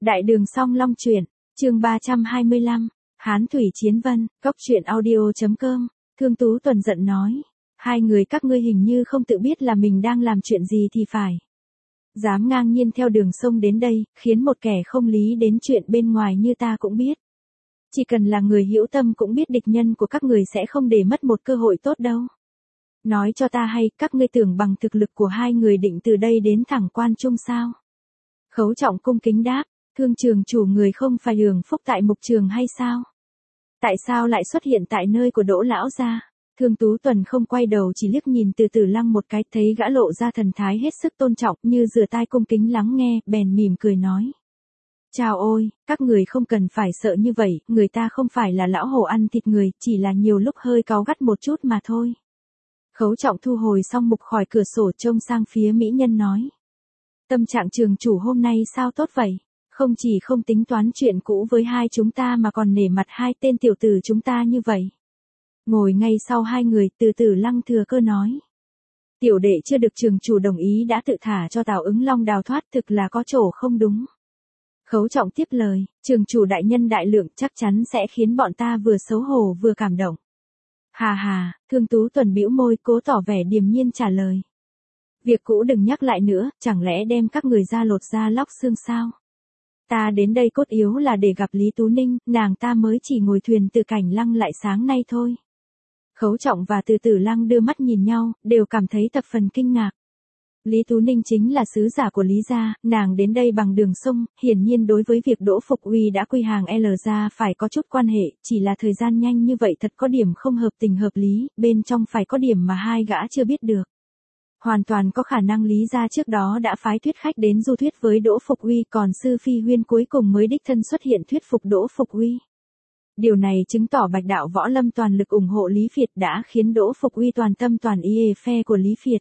Đại đường Song Long truyện, chương 325, Hán Thủy Chiến Vân, Góc truyện audio.com, Thương Tú Tuần giận nói. Hai người các ngươi hình như không tự biết là mình đang làm chuyện gì thì phải. Dám ngang nhiên theo đường sông đến đây, khiến một kẻ không lý đến chuyện bên ngoài như ta cũng biết. Chỉ cần là người hữu tâm cũng biết địch nhân của các người sẽ không để mất một cơ hội tốt đâu. Nói cho ta hay, các ngươi tưởng bằng thực lực của hai người định từ đây đến thẳng Quan Trung sao? Khấu Trọng cung kính đáp, Thương trường chủ người không phải hưởng phúc tại mục trường hay sao? Tại sao lại xuất hiện tại nơi của Đỗ lão gia? Thương Tú Tuần không quay đầu chỉ liếc nhìn Từ Tử Lăng một cái, thấy gã lộ ra thần thái hết sức tôn trọng, như rửa tai cung kính lắng nghe, bèn mỉm cười nói. Chào ôi, các người không cần phải sợ như vậy, người ta không phải là lão hổ ăn thịt người, chỉ là nhiều lúc hơi cáu gắt một chút mà thôi. Khấu Trọng thu hồi xong mục khỏi cửa sổ trông sang phía mỹ nhân nói. Tâm trạng trường chủ hôm nay sao tốt vậy? Không chỉ không tính toán chuyện cũ với hai chúng ta mà còn nể mặt hai tên tiểu tử chúng ta như vậy. Ngồi ngay sau hai người, Từ Tử Lăng thừa cơ nói. Tiểu đệ chưa được trường chủ đồng ý đã tự thả cho Tào Ứng Long đào thoát, thực là có chỗ không đúng. Khấu Trọng tiếp lời, trường chủ đại nhân đại lượng chắc chắn sẽ khiến bọn ta vừa xấu hổ vừa cảm động. Hà hà, Thương Tú Tuần bĩu môi cố tỏ vẻ điềm nhiên trả lời. Việc cũ đừng nhắc lại nữa, chẳng lẽ đem các người ra lột da lóc xương sao? Ta đến đây cốt yếu là để gặp Lý Tú Ninh, nàng ta mới chỉ ngồi thuyền từ Cảnh Lăng lại sáng nay thôi. Khấu Trọng và Từ Tử Lăng đưa mắt nhìn nhau, đều cảm thấy thập phần kinh ngạc. Lý Tú Ninh chính là sứ giả của Lý gia, nàng đến đây bằng đường sông, hiển nhiên đối với việc Đỗ Phục Uy đã quy hàng L gia phải có chút quan hệ, chỉ là thời gian nhanh như vậy thật có điểm không hợp tình hợp lý, bên trong phải có điểm mà hai gã chưa biết được. Hoàn toàn có khả năng Lý gia trước đó đã phái thuyết khách đến du thuyết với Đỗ Phục Uy, còn Sư Phi Huyên cuối cùng mới đích thân xuất hiện thuyết phục Đỗ Phục Uy. Điều này chứng tỏ Bạch đạo võ lâm toàn lực ủng hộ Lý Việt đã khiến Đỗ Phục Uy toàn tâm toàn ý phe của Lý Việt.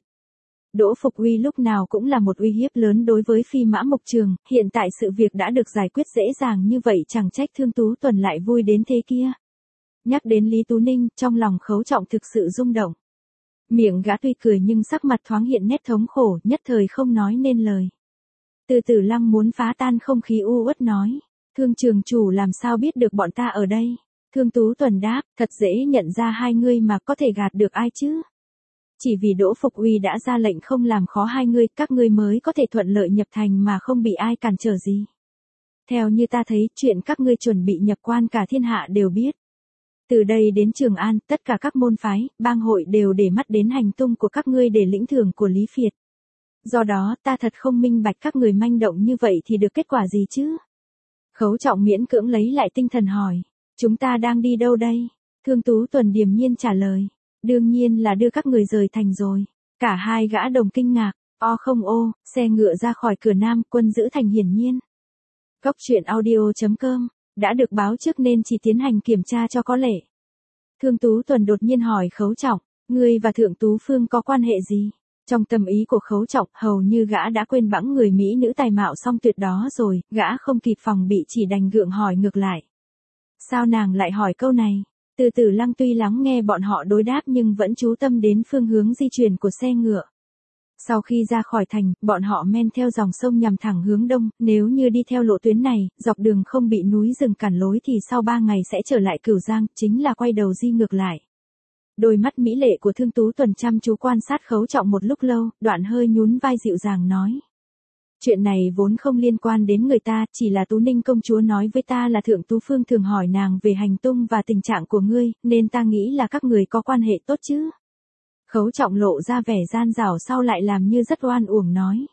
Đỗ Phục Uy lúc nào cũng là một uy hiếp lớn đối với Phi Mã Mộc Trường, hiện tại sự việc đã được giải quyết dễ dàng như vậy chẳng trách Thương Tú Tuần lại vui đến thế kia. Nhắc đến Lý Tú Ninh, trong lòng Khấu Trọng thực sự rung động. Miệng gã tuy cười nhưng sắc mặt thoáng hiện nét thống khổ, nhất thời không nói nên lời. Từ Tử Lăng muốn phá tan không khí u uất nói, Thương trường chủ làm sao biết được bọn ta ở đây? Thương Tú Tuần đáp, thật dễ nhận ra hai ngươi mà có thể gạt được ai chứ? Chỉ vì Đỗ Phục Uy đã ra lệnh không làm khó hai ngươi, các ngươi mới có thể thuận lợi nhập thành mà không bị ai cản trở gì. Theo như ta thấy, chuyện các ngươi chuẩn bị nhập quan cả thiên hạ đều biết. Từ đây đến Trường An, tất cả các môn phái, bang hội đều để mắt đến hành tung của các ngươi để lĩnh thưởng của Lý Việt. Do đó, ta thật không minh bạch các người manh động như vậy thì được kết quả gì chứ? Khấu Trọng miễn cưỡng lấy lại tinh thần hỏi, chúng ta đang đi đâu đây? Thương Tú Tuần điềm nhiên trả lời, đương nhiên là đưa các người rời thành rồi. Cả hai gã đồng kinh ngạc, không xe ngựa ra khỏi cửa Nam, quân giữ thành hiển nhiên. Góc truyện audio.com, đã được báo trước nên chỉ tiến hành kiểm tra cho có lệ. Thương Tú Tuần đột nhiên hỏi Khấu Trọng, ngươi và Thượng Tú Phương có quan hệ gì? Trong tâm ý của Khấu Trọng, hầu như gã đã quên bẵng người mỹ nữ tài mạo song tuyệt đó rồi, gã không kịp phòng bị chỉ đành gượng hỏi ngược lại. Sao nàng lại hỏi câu này? Từ Tử Lăng tuy lắng nghe bọn họ đối đáp nhưng vẫn chú tâm đến phương hướng di chuyển của xe ngựa. Sau khi ra khỏi thành, bọn họ men theo dòng sông nhằm thẳng hướng đông, nếu như đi theo lộ tuyến này, dọc đường không bị núi rừng cản lối thì sau 3 ngày sẽ trở lại Cửu Giang, chính là quay đầu di ngược lại. Đôi mắt mỹ lệ của Thương Tú Tuần chăm chú quan sát Khấu Trọng một lúc lâu, đoạn hơi nhún vai dịu dàng nói. Chuyện này vốn không liên quan đến người ta, chỉ là Tú Ninh công chúa nói với ta là Thượng Tú Phương thường hỏi nàng về hành tung và tình trạng của ngươi, nên ta nghĩ là các người có quan hệ tốt chứ. Khấu Trọng lộ ra vẻ gian dảo sau lại làm như rất oan uổng nói.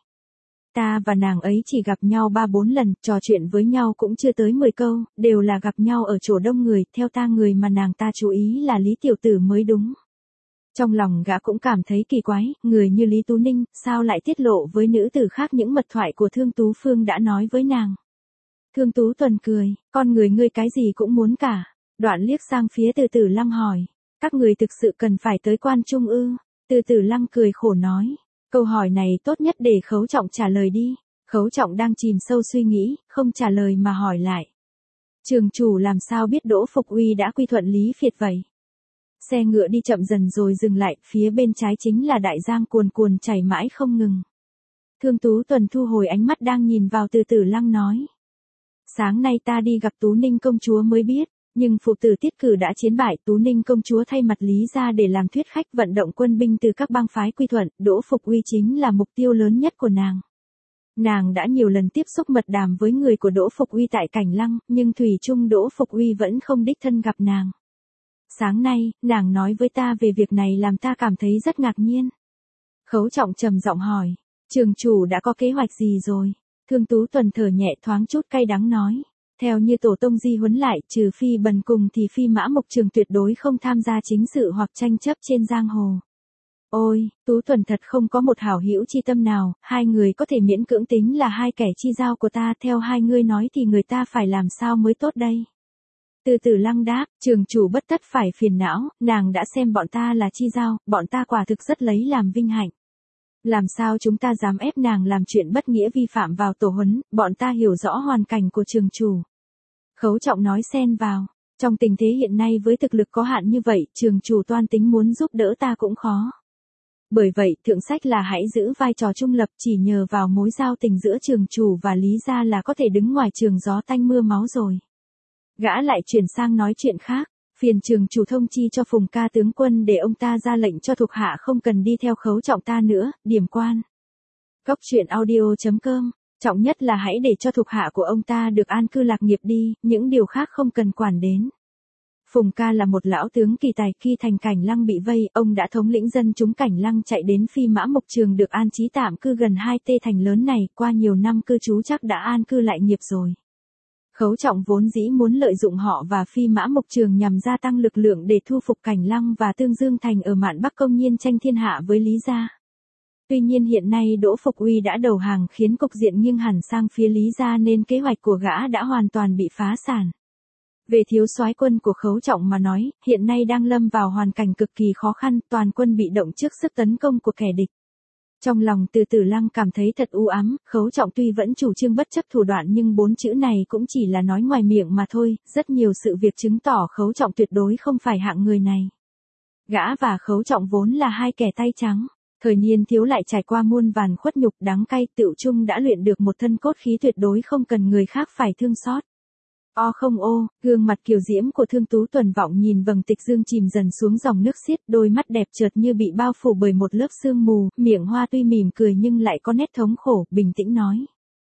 Ta và nàng ấy chỉ gặp nhau 3-4 lần, trò chuyện với nhau cũng chưa tới 10 câu, đều là gặp nhau ở chỗ đông người, theo ta người mà nàng ta chú ý là Lý Tiểu Tử mới đúng. Trong lòng gã cũng cảm thấy kỳ quái, người như Lý Tú Ninh, sao lại tiết lộ với nữ tử khác những mật thoại của Thương Tú Phương đã nói với nàng. Thương Tú Tuần cười, con người ngươi cái gì cũng muốn cả, đoạn liếc sang phía Từ Tử Lăng hỏi, các người thực sự cần phải tới Quan Trung ư? Từ Tử Lăng cười khổ nói, câu hỏi này tốt nhất để Khấu Trọng trả lời đi. Khấu Trọng đang chìm sâu suy nghĩ, không trả lời mà hỏi lại. Trường chủ làm sao biết Đỗ Phục Uy đã quy thuận Lý Việt vậy? Xe ngựa đi chậm dần rồi dừng lại, phía bên trái chính là đại giang cuồn cuồn chảy mãi không ngừng. Thương Tú Tuần thu hồi ánh mắt đang nhìn vào Từ Tử Lăng nói. Sáng nay ta đi gặp Tú Ninh công chúa mới biết, nhưng phụ tử Tiết Cử đã chiến bại, Tú Ninh công chúa thay mặt Lý gia để làm thuyết khách vận động quân binh từ các bang phái quy thuận, Đỗ Phục Uy chính là mục tiêu lớn nhất của nàng. Nàng đã nhiều lần tiếp xúc mật đàm với người của Đỗ Phục Uy tại Cảnh Lăng, nhưng thủy chung Đỗ Phục Uy vẫn không đích thân gặp nàng. Sáng nay, nàng nói với ta về việc này làm ta cảm thấy rất ngạc nhiên. Khấu Trọng trầm giọng hỏi, trường chủ đã có kế hoạch gì rồi? Thương Tú Tuần thở nhẹ thoáng chút cay đắng nói, theo như tổ tông di huấn lại, trừ Phi Bần cùng thì Phi Mã Mộc Trường tuyệt đối không tham gia chính sự hoặc tranh chấp trên giang hồ. Ôi, Tú Tuần thật không có một hảo hữu chi tâm nào, hai người có thể miễn cưỡng tính là hai kẻ chi giao của ta, theo hai ngươi nói thì người ta phải làm sao mới tốt đây? Từ Tử Lăng đáp, trường chủ bất tất phải phiền não, nàng đã xem bọn ta là chi giao, bọn ta quả thực rất lấy làm vinh hạnh. Làm sao chúng ta dám ép nàng làm chuyện bất nghĩa vi phạm vào tổ huấn, bọn ta hiểu rõ hoàn cảnh của trường chủ. Khấu Trọng nói xen vào, trong tình thế hiện nay với thực lực có hạn như vậy, trường chủ toan tính muốn giúp đỡ ta cũng khó. Bởi vậy, thượng sách là hãy giữ vai trò trung lập, chỉ nhờ vào mối giao tình giữa trường chủ và Lý gia là có thể đứng ngoài trường gió tanh mưa máu rồi. Gã lại chuyển sang nói chuyện khác, phiền trường chủ thông chi cho Phùng Ca tướng quân để ông ta ra lệnh cho thuộc hạ không cần đi theo Khấu Trọng ta nữa, điểm quan. Cốc truyện audio.com, trọng nhất là hãy để cho thuộc hạ của ông ta được an cư lạc nghiệp đi, những điều khác không cần quản đến. Phùng Ca là một lão tướng kỳ tài, khi thành Cảnh Lăng bị vây, ông đã thống lĩnh dân chúng Cảnh Lăng chạy đến Phi Mã Mộc Trường được an trí tạm cư gần hai tê thành lớn này, qua nhiều năm cư trú chắc đã an cư lại nghiệp rồi. Khấu Trọng vốn dĩ muốn lợi dụng họ và Phi Mã Mộc Trường nhằm gia tăng lực lượng để thu phục Cảnh Lăng và Tương Dương Thành ở mạn Bắc công nhiên tranh thiên hạ với Lý gia. Tuy nhiên hiện nay Đỗ Phục Uy đã đầu hàng khiến cục diện nghiêng hẳn sang phía Lý gia nên kế hoạch của gã đã hoàn toàn bị phá sản. Về thiếu soái quân của Khấu Trọng mà nói, hiện nay đang lâm vào hoàn cảnh cực kỳ khó khăn, toàn quân bị động trước sức tấn công của kẻ địch. Trong lòng Từ Tử Lăng cảm thấy thật u ám, Khấu Trọng tuy vẫn chủ trương bất chấp thủ đoạn nhưng 4 chữ này cũng chỉ là nói ngoài miệng mà thôi, rất nhiều sự việc chứng tỏ Khấu Trọng tuyệt đối không phải hạng người này. Gã và Khấu Trọng vốn là hai kẻ tay trắng, thời niên thiếu lại trải qua muôn vàn khuất nhục đắng cay, tựu chung đã luyện được một thân cốt khí tuyệt đối không cần người khác phải thương xót. O không ô, gương mặt kiều diễm của Thương Tú Tuần vọng nhìn vầng tịch dương chìm dần xuống dòng nước xiết, đôi mắt đẹp chợt như bị bao phủ bởi một lớp sương mù, miệng hoa tuy mỉm cười nhưng lại có nét thống khổ, bình tĩnh nói.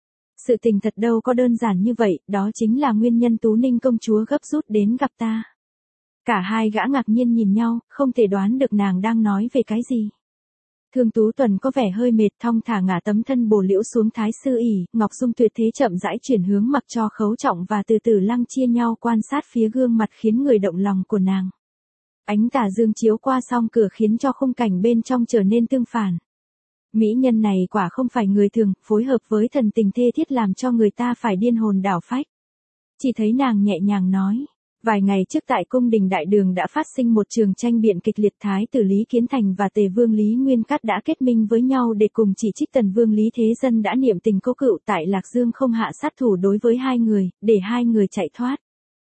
Sự tình thật đâu có đơn giản như vậy, đó chính là nguyên nhân Tú Ninh công chúa gấp rút đến gặp ta. Cả hai gã ngạc nhiên nhìn nhau, không thể đoán được nàng đang nói về cái gì. Thương Tú Tuần có vẻ hơi mệt, thong thả ngả tấm thân bồ liễu xuống thái sư ỷ, Ngọc Dung tuyệt thế chậm rãi chuyển hướng mặc cho Khấu Trọng và Từ Tử Lăng chia nhau quan sát phía gương mặt khiến người động lòng của nàng. Ánh tà dương chiếu qua song cửa khiến cho khung cảnh bên trong trở nên tương phản. Mỹ nhân này quả không phải người thường, phối hợp với thần tình thê thiết làm cho người ta phải điên hồn đảo phách. Chỉ thấy nàng nhẹ nhàng nói. Vài ngày trước tại cung đình Đại Đường đã phát sinh một trường tranh biện kịch liệt, Thái tử Lý Kiến Thành và Tề Vương Lý Nguyên Cát đã kết minh với nhau để cùng chỉ trích Tần Vương Lý Thế Dân đã niệm tình cố cựu tại Lạc Dương không hạ sát thủ đối với hai người, để hai người chạy thoát.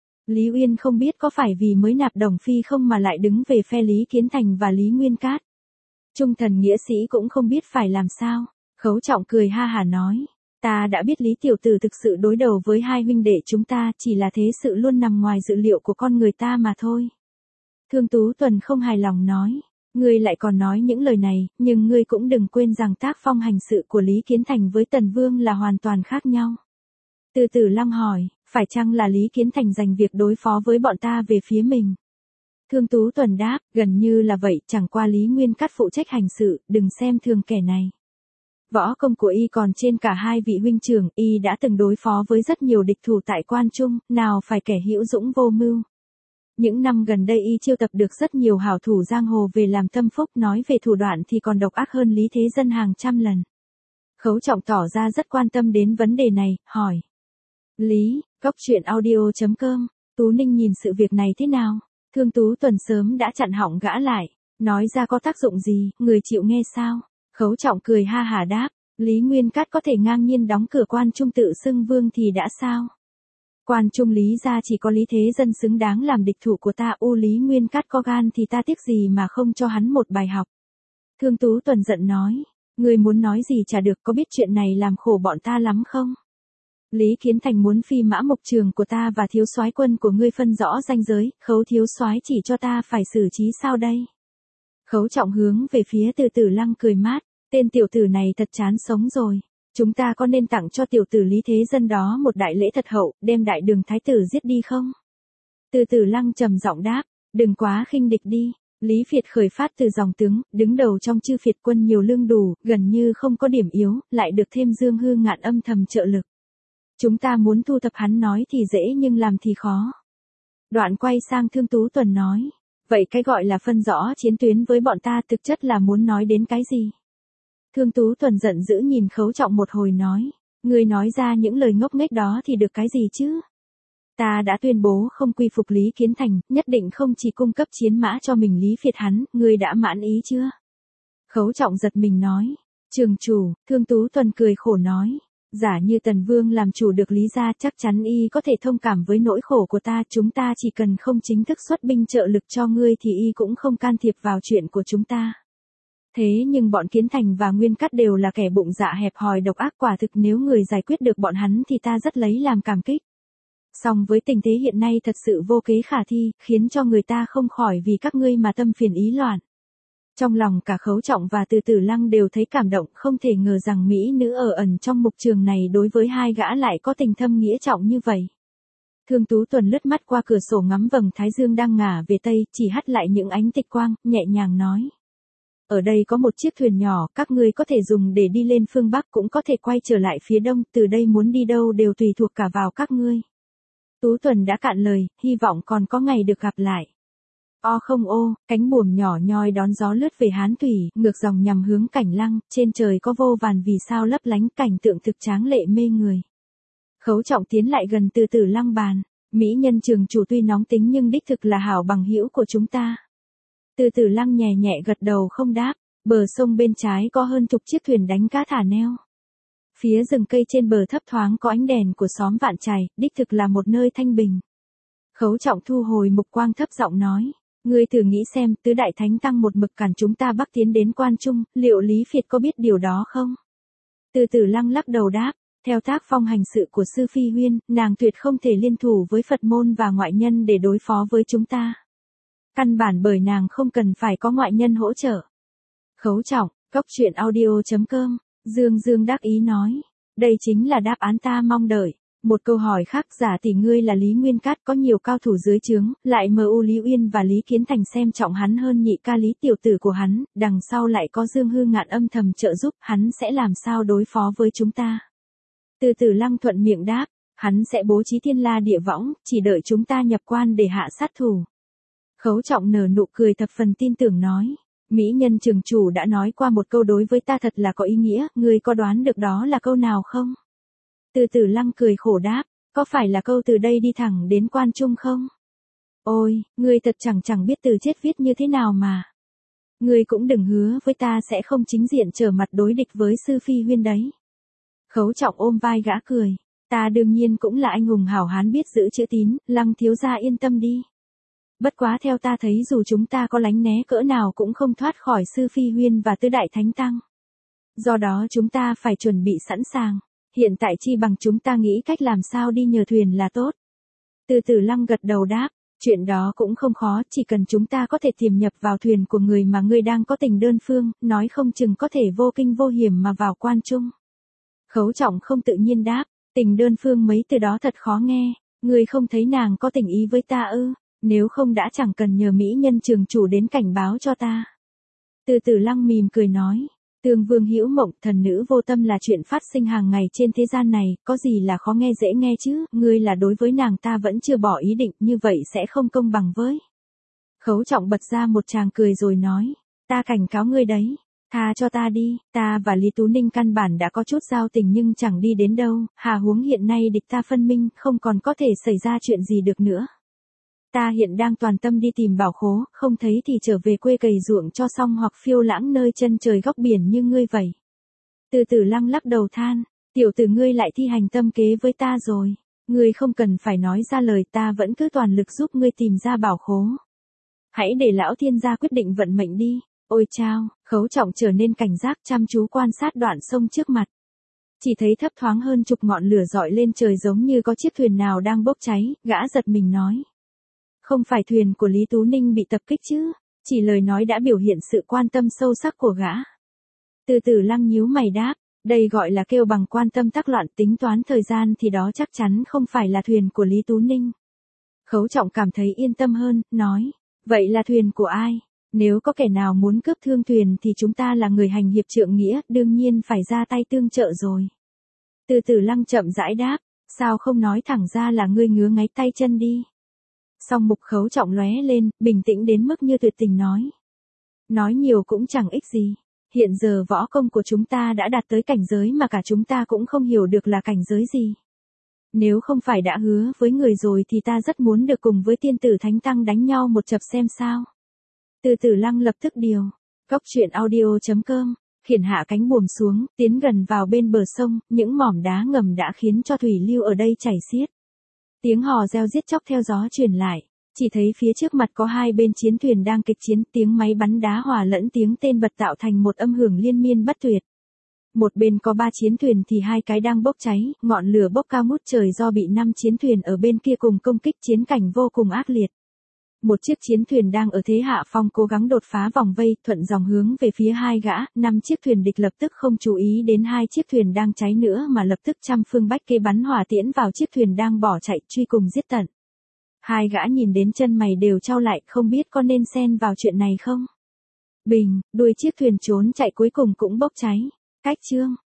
Lý Uyên không biết có phải vì mới nạp đồng phi không mà lại đứng về phe Lý Kiến Thành và Lý Nguyên Cát. Trung thần nghĩa sĩ cũng không biết phải làm sao. Khấu Trọng cười ha hả nói. Ta đã biết Lý tiểu tử thực sự đối đầu với hai huynh đệ chúng ta, chỉ là thế sự luôn nằm ngoài dự liệu của con người ta mà thôi. Thương Tú Tuần không hài lòng nói. Ngươi lại còn nói những lời này, nhưng ngươi cũng đừng quên rằng tác phong hành sự của Lý Kiến Thành với Tần Vương là hoàn toàn khác nhau. Từ Tử Lăng hỏi, phải chăng là Lý Kiến Thành dành việc đối phó với bọn ta về phía mình? Thương Tú Tuần đáp, gần như là vậy, chẳng qua Lý Nguyên Cát phụ trách hành sự, đừng xem thường kẻ này. Võ công của y còn trên cả hai vị huynh trưởng, y đã từng đối phó với rất nhiều địch thủ tại Quan Trung, nào phải kẻ hữu dũng vô mưu. Những năm gần đây y chiêu tập được rất nhiều hảo thủ giang hồ về làm tâm phúc, nói về thủ đoạn thì còn độc ác hơn Lý Thế Dân hàng trăm lần. Khấu Trọng tỏ ra rất quan tâm đến vấn đề này, hỏi. Lý, Cốc truyện audio.com, Tú Ninh nhìn sự việc này thế nào? Thương Tú Tuần sớm đã chặn họng gã lại, nói ra có tác dụng gì, người chịu nghe sao? Khấu Trọng cười ha hả đáp, Lý Nguyên Cát có thể ngang nhiên đóng cửa Quan Trung tự xưng vương thì đã sao? Quan Trung Lý gia chỉ có Lý Thế Dân xứng đáng làm địch thủ của ta, Lý Nguyên Cát có gan thì ta tiếc gì mà không cho hắn một bài học. Thương Tú Tuần giận nói, người muốn nói gì chả được, có biết chuyện này làm khổ bọn ta lắm không? Lý Kiến Thành muốn phi mã mộc trường của ta và thiếu soái quân của ngươi phân rõ ranh giới, Khấu thiếu soái chỉ cho ta phải xử trí sao đây? Khấu Trọng hướng về phía Từ Tử Lăng cười mát, tên tiểu tử này thật chán sống rồi. Chúng ta có nên tặng cho tiểu tử Lý Thế Dân đó một đại lễ thật hậu, đem đại đường thái tử giết đi không? Từ Tử Lăng trầm giọng đáp, đừng quá khinh địch đi. Lý Việt khởi phát từ dòng tướng, đứng đầu trong chư Việt quân nhiều lương đủ, gần như không có điểm yếu, lại được thêm Dương Hư Ngạn âm thầm trợ lực. Chúng ta muốn thu thập hắn nói thì dễ nhưng làm thì khó. Đoạn quay sang Thương Tú Tuần nói, vậy cái gọi là phân rõ chiến tuyến với bọn ta thực chất là muốn nói đến cái gì? Thương Tú Tuần giận dữ nhìn Khấu Trọng một hồi nói, ngươi nói ra những lời ngốc nghếch đó thì được cái gì chứ? Ta đã tuyên bố không quy phục Lý Kiến Thành, nhất định không chỉ cung cấp chiến mã cho mình Lý Việt hắn, ngươi đã mãn ý chưa? Khấu Trọng giật mình nói, trường chủ, Thương Tú Tuần cười khổ nói, giả như Tần Vương làm chủ được Lý gia chắc chắn y có thể thông cảm với nỗi khổ của ta, chúng ta chỉ cần không chính thức xuất binh trợ lực cho ngươi thì y cũng không can thiệp vào chuyện của chúng ta. Thế nhưng bọn Kiến Thành và Nguyên Cắt đều là kẻ bụng dạ hẹp hòi độc ác, quả thực nếu người giải quyết được bọn hắn thì ta rất lấy làm cảm kích. Song với tình thế hiện nay thật sự vô kế khả thi, khiến cho người ta không khỏi vì các ngươi mà tâm phiền ý loạn. Trong lòng cả Khấu Trọng và Từ Tử Lăng đều thấy cảm động, không thể ngờ rằng mỹ nữ ở ẩn trong mục trường này đối với hai gã lại có tình thâm nghĩa trọng như vậy. Thương Tú Tuần lướt mắt qua cửa sổ ngắm vầng thái dương đang ngả về tây, chỉ hắt lại những ánh tịch quang, nhẹ nhàng nói. Ở đây có một chiếc thuyền nhỏ, các ngươi có thể dùng để đi lên phương Bắc, cũng có thể quay trở lại phía đông, từ đây muốn đi đâu đều tùy thuộc cả vào các ngươi. Tú Tuần đã cạn lời, hy vọng còn có ngày được gặp lại. O không ô, cánh buồm nhỏ nhoi đón gió lướt về Hán Thủy, ngược dòng nhằm hướng Cảnh Lăng, trên trời có vô vàn vì sao lấp lánh, cảnh tượng thực tráng lệ mê người. Khấu Trọng tiến lại gần Từ Tử Lăng bàn, mỹ nhân trường chủ tuy nóng tính nhưng đích thực là hảo bằng hữu của chúng ta. Từ Tử Lăng nhẹ nhẹ gật đầu không đáp, bờ sông bên trái có hơn chục chiếc thuyền đánh cá thả neo. Phía rừng cây trên bờ thấp thoáng có ánh đèn của xóm Vạn Trài, đích thực là một nơi thanh bình. Khấu Trọng thu hồi mục quang thấp giọng nói, ngươi thử nghĩ xem, tứ đại thánh tăng một mực cản chúng ta bắc tiến đến Quan Trung, liệu Lý Việt có biết điều đó không? Từ Tử Lăng lắc đầu đáp, theo tác phong hành sự của Sư Phi Huyên, nàng tuyệt không thể liên thủ với Phật môn và ngoại nhân để đối phó với chúng ta. Căn bản bởi nàng không cần phải có ngoại nhân hỗ trợ. Khấu Trọng, Cốc.audio.com, Dương đắc ý nói, đây chính là đáp án ta mong đợi. Một câu hỏi khác, giả tỷ ngươi là Lý Nguyên Cát có nhiều cao thủ dưới trướng, lại mưu Lý Uyên và Lý Kiến Thành xem trọng hắn hơn nhị ca Lý tiểu tử của hắn, đằng sau lại có Dương Hư Ngạn âm thầm trợ giúp, hắn sẽ làm sao đối phó với chúng ta? Từ Tử Lăng thuận miệng đáp, hắn sẽ bố trí thiên la địa võng, chỉ đợi chúng ta nhập quan để hạ sát thủ. Khấu Trọng nở nụ cười thập phần tin tưởng nói, mỹ nhân trường chủ đã nói qua một câu đối với ta thật là có ý nghĩa, ngươi có đoán được đó là câu nào không? Từ Tử Lăng cười khổ đáp, có phải là câu từ đây đi thẳng đến Quan Trung không? Ôi, ngươi thật chẳng biết từ chết viết như thế nào mà. Ngươi cũng đừng hứa với ta sẽ không chính diện trở mặt đối địch với Sư Phi Huyên đấy. Khấu Trọng ôm vai gã cười, ta đương nhiên cũng là anh hùng hảo hán biết giữ chữ tín, Lăng thiếu gia yên tâm đi. Bất quá theo ta thấy dù chúng ta có lánh né cỡ nào cũng không thoát khỏi Sư Phi Huyên và Tứ Đại Thánh Tăng. Do đó chúng ta phải chuẩn bị sẵn sàng. Hiện tại chi bằng chúng ta nghĩ cách làm sao đi nhờ thuyền là tốt. Từ Tử Lăng gật đầu đáp, chuyện đó cũng không khó, chỉ cần chúng ta có thể tiềm nhập vào thuyền của người mà ngươi đang có tình đơn phương, nói không chừng có thể vô kinh vô hiểm mà vào Quan Trung. Khấu Trọng không tự nhiên đáp, tình đơn phương mấy từ đó thật khó nghe, ngươi không thấy nàng có tình ý với ta ư, nếu không đã chẳng cần nhờ mỹ nhân trường chủ đến cảnh báo cho ta. Từ Tử Lăng mỉm cười nói, Tương Vương hữu mộng, thần nữ vô tâm là chuyện phát sinh hàng ngày trên thế gian này, có gì là khó nghe dễ nghe chứ, ngươi là đối với nàng ta vẫn chưa bỏ ý định, như vậy sẽ không công bằng với. Khấu Trọng bật ra một tràng cười rồi nói, ta cảnh cáo ngươi đấy, tha cho ta đi, ta và Lý Tú Ninh căn bản đã có chút giao tình nhưng chẳng đi đến đâu, hà huống hiện nay địch ta phân minh, không còn có thể xảy ra chuyện gì được nữa. Ta hiện đang toàn tâm đi tìm bảo khố, không thấy thì trở về quê cày ruộng cho xong hoặc phiêu lãng nơi chân trời góc biển như ngươi vậy. Từ Tử Lăng lắc đầu than, tiểu tử ngươi lại thi hành tâm kế với ta rồi, ngươi không cần phải nói ra lời, ta vẫn cứ toàn lực giúp ngươi tìm ra bảo khố. Hãy để lão thiên gia quyết định vận mệnh đi. Ôi chao, Khấu Trọng trở nên cảnh giác chăm chú quan sát đoạn sông trước mặt. Chỉ thấy thấp thoáng hơn chục ngọn lửa dọi lên trời giống như có chiếc thuyền nào đang bốc cháy, gã giật mình nói. Không phải thuyền của Lý Tú Ninh bị tập kích chứ, chỉ lời nói đã biểu hiện sự quan tâm sâu sắc của gã. Từ Tử Lăng nhíu mày đáp, đây gọi là kêu bằng quan tâm tác loạn, tính toán thời gian thì đó chắc chắn không phải là thuyền của Lý Tú Ninh. Khấu Trọng cảm thấy yên tâm hơn, nói, vậy là thuyền của ai? Nếu có kẻ nào muốn cướp thương thuyền thì chúng ta là người hành hiệp trượng nghĩa, đương nhiên phải ra tay tương trợ rồi. Từ Tử Lăng chậm rãi đáp, sao không nói thẳng ra là ngươi ngứa ngáy tay chân đi. Song mục Khấu Trọng lóe lên, bình tĩnh đến mức như tuyệt tình nói. Nói nhiều cũng chẳng ích gì. Hiện giờ võ công của chúng ta đã đạt tới cảnh giới mà cả chúng ta cũng không hiểu được là cảnh giới gì. Nếu không phải đã hứa với người rồi thì ta rất muốn được cùng với tiên tử Thánh Tăng đánh nhau một chập xem sao. Từ Tử Lăng lập tức điều. Cốc truyện audio.com, khiển hạ cánh buồm xuống, tiến gần vào bên bờ sông, những mỏm đá ngầm đã khiến cho thủy lưu ở đây chảy xiết. Tiếng hò reo giết chóc theo gió truyền lại. Chỉ thấy phía trước mặt có hai bên chiến thuyền đang kịch chiến, tiếng máy bắn đá hòa lẫn tiếng tên bật tạo thành một âm hưởng liên miên bất tuyệt. Một bên có 3 chiến thuyền thì 2 cái đang bốc cháy, ngọn lửa bốc cao ngút trời do bị 5 chiến thuyền ở bên kia cùng công kích, chiến cảnh vô cùng ác liệt. Một chiếc chiến thuyền đang ở thế hạ phong cố gắng đột phá vòng vây, thuận dòng hướng về phía 2 gã, 5 chiếc thuyền địch lập tức không chú ý đến 2 chiếc thuyền đang cháy nữa mà lập tức trăm phương bách kế bắn hỏa tiễn vào chiếc thuyền đang bỏ chạy, truy cùng giết tận. 2 gã nhìn đến chân mày đều chau lại, không biết có nên xen vào chuyện này không. Bình, đuôi chiếc thuyền trốn chạy cuối cùng cũng bốc cháy. Cách chương